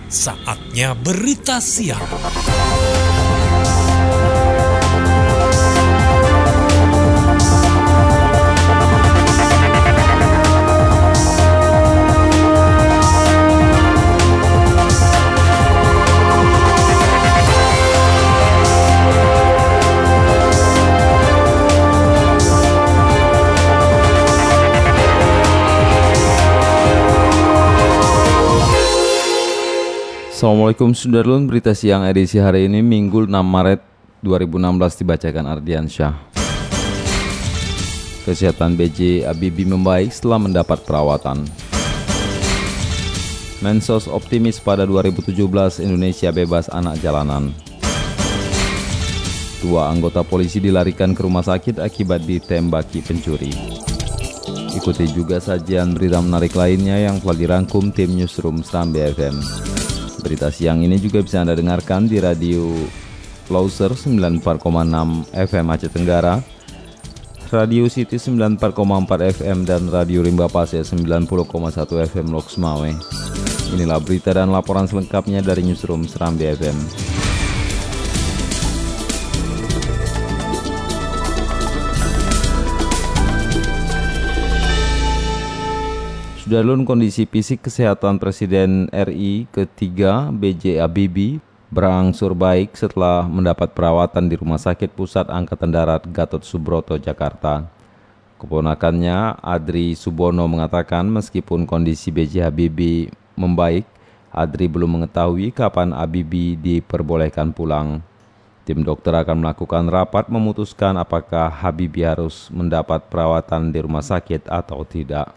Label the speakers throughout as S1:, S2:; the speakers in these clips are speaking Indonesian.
S1: Saatnya berita siang.
S2: Assalamualaikum Sudarlun, berita siang edisi hari ini Minggu 6 Maret 2016 dibacakan Ardiansyah. Kesehatan B.J. Habibie membaik setelah mendapat perawatan. Mensos optimis pada 2017 Indonesia bebas anak jalanan. 2 anggota polisi dilarikan ke rumah sakit akibat ditembaki pencuri. Ikuti juga sajian berita menarik lainnya yang telah dirangkum tim Newsroom Serambi FM. Berita siang ini juga bisa Anda dengarkan di Radio Closer 94,6 FM Aceh Tenggara, Radio City 94,4 FM, dan Radio Rimba Pasir 90,1 FM Loks Mawai. Inilah berita dan laporan selengkapnya dari Newsroom Serambi FM. Sudarlun, kondisi fisik kesehatan Presiden RI ketiga B.J. Habibie berangsur baik setelah mendapat perawatan di Rumah Sakit Pusat Angkatan Darat Gatot Subroto, Jakarta. Keponakannya, Adri Subono, mengatakan meskipun kondisi B.J. Habibie membaik, Adri belum mengetahui kapan Habibie diperbolehkan pulang. Tim dokter akan melakukan rapat memutuskan apakah Habibie harus mendapat perawatan di rumah sakit atau tidak.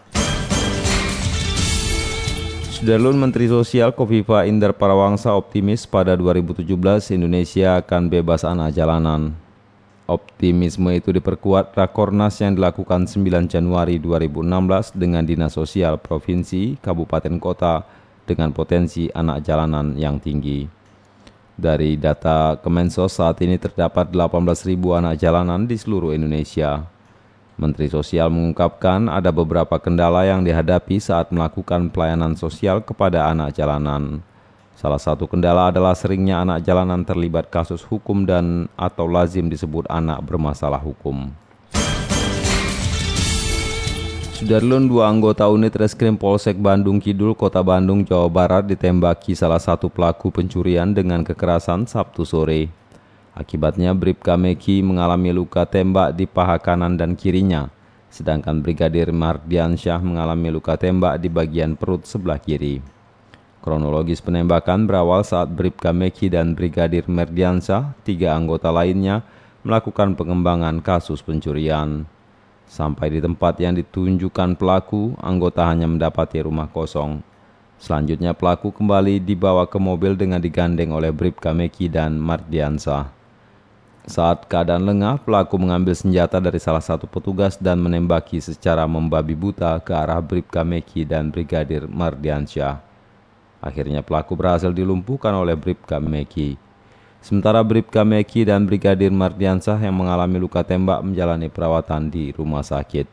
S2: Sudarlun, Menteri Sosial Kofifa Indar Parawangsa optimis pada 2017 Indonesia akan bebas anak jalanan. Optimisme itu diperkuat Rakornas yang dilakukan 9 Januari 2016 dengan Dinas Sosial Provinsi, Kabupaten Kota dengan potensi anak jalanan yang tinggi. Dari data Kemensos, saat ini terdapat 18.000 anak jalanan di seluruh Indonesia. Menteri Sosial mengungkapkan ada beberapa kendala yang dihadapi saat melakukan pelayanan sosial kepada anak jalanan. Salah satu kendala adalah seringnya anak jalanan terlibat kasus hukum dan atau lazim disebut anak bermasalah hukum. Sudarlun, 2 anggota unit Reskrim Polsek Bandung Kidul, Kota Bandung, Jawa Barat ditembaki salah satu pelaku pencurian dengan kekerasan Sabtu sore. Akibatnya Bribka Meki mengalami luka tembak di paha kanan dan kirinya, sedangkan Brigadir Mardiansyah mengalami luka tembak di bagian perut sebelah kiri. Kronologis penembakan berawal saat Bribka Meki dan Brigadir Mardiansyah, 3 anggota lainnya, melakukan pengembangan kasus pencurian. Sampai di tempat yang ditunjukkan pelaku, anggota hanya mendapati rumah kosong. Selanjutnya pelaku kembali dibawa ke mobil dengan digandeng oleh Bribka Meki dan Mardiansyah. Saat keadaan lengah, pelaku mengambil senjata dari salah satu petugas dan menembaki secara membabi buta ke arah Bribka Meki dan Brigadir Mardiansyah. Akhirnya pelaku berhasil dilumpuhkan oleh Bribka Meki. Sementara Bribka Meki dan Brigadir Mardiansyah yang mengalami luka tembak menjalani perawatan di rumah sakit.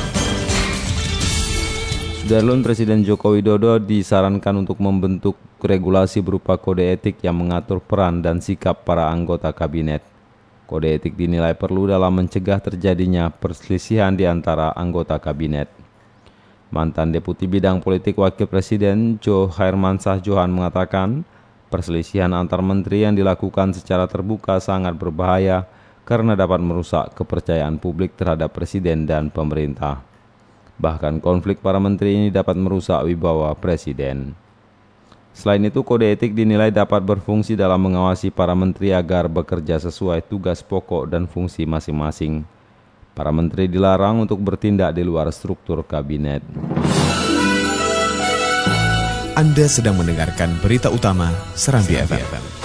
S2: Sudarlun, Presiden Joko Widodo disarankan untuk membentuk regulasi berupa kode etik yang mengatur peran dan sikap para anggota kabinet. Kode etik dinilai perlu dalam mencegah terjadinya perselisihan di antara anggota kabinet. Mantan Deputi Bidang Politik Wakil Presiden Jo Hermansah Johan mengatakan, perselisihan antar menteri yang dilakukan secara terbuka sangat berbahaya karena dapat merusak kepercayaan publik terhadap presiden dan pemerintah. Bahkan konflik para menteri ini dapat merusak wibawa presiden. Selain itu, kode etik dinilai dapat berfungsi dalam mengawasi para menteri agar bekerja sesuai tugas pokok dan fungsi masing-masing. Para menteri dilarang untuk bertindak di luar struktur kabinet.
S3: Anda sedang mendengarkan berita utama Serambi FM.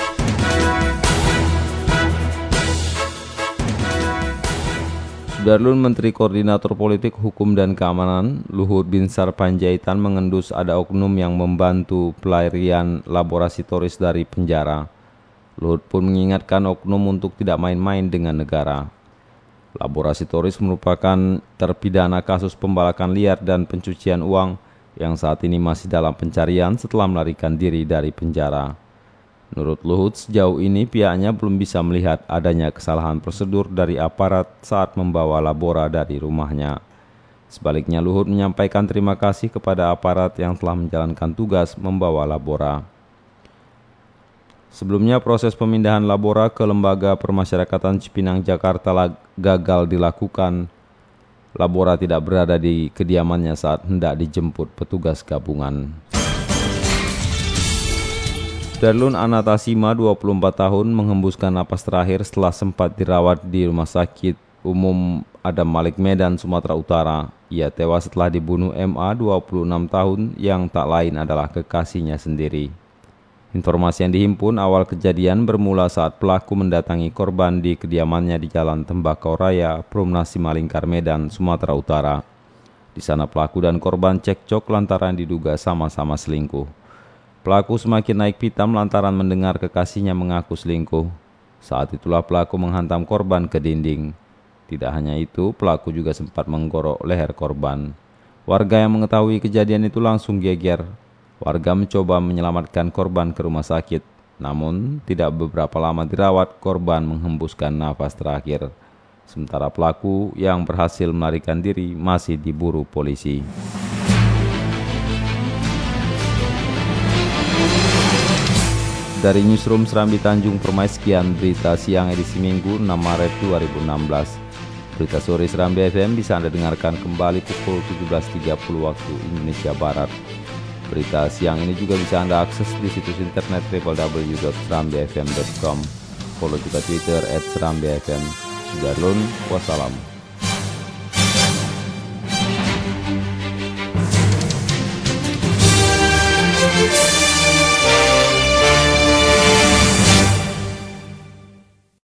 S2: Sudarlun, Menteri Koordinator Politik, Hukum dan Keamanan Luhut Binsar Panjaitan mengendus ada oknum yang membantu pelarian laboratoris dari penjara. Luhut pun mengingatkan oknum untuk tidak main-main dengan negara. Laboratoris merupakan terpidana kasus pembalakan liar dan pencucian uang yang saat ini masih dalam pencarian setelah melarikan diri dari penjara. Menurut Luhut, sejauh ini pihaknya belum bisa melihat adanya kesalahan prosedur dari aparat saat membawa Labora dari rumahnya. Sebaliknya, Luhut menyampaikan terima kasih kepada aparat yang telah menjalankan tugas membawa Labora. Sebelumnya, proses pemindahan Labora ke Lembaga Permasyarakatan Cipinang, Jakarta gagal dilakukan. Labora tidak berada di kediamannya saat hendak dijemput petugas gabungan. Darlun Anatasima, 24 tahun, menghembuskan napas terakhir setelah sempat dirawat di Rumah Sakit Umum Adam Malik Medan, Sumatera Utara. Ia tewas setelah dibunuh MA, 26 tahun, yang tak lain adalah kekasihnya sendiri. Informasi yang dihimpun awal kejadian bermula saat pelaku mendatangi korban di kediamannya di Jalan Tembakau Raya, Perumnas Simalingkar, Medan, Sumatera Utara. Di sana pelaku dan korban cekcok lantaran diduga sama-sama selingkuh. Pelaku semakin naik pitam lantaran mendengar kekasihnya mengaku selingkuh. Saat itulah pelaku menghantam korban ke dinding. Tidak hanya itu, pelaku juga sempat menggorok leher korban. Warga yang mengetahui kejadian itu langsung geger. Warga mencoba menyelamatkan korban ke rumah sakit. Namun, tidak beberapa lama dirawat, korban menghembuskan nafas terakhir. Sementara pelaku yang berhasil melarikan diri masih diburu polisi. Dari Newsroom Serambi Tanjung Permai, sekian berita siang edisi Minggu 6 Maret 2016. Berita sore Serambi FM bisa Anda dengarkan kembali pukul 17.30 waktu Indonesia Barat. Berita siang ini juga bisa Anda akses di situs internet www.serambifm.com. Follow juga Twitter @serambifm. Sudarlun, wassalam.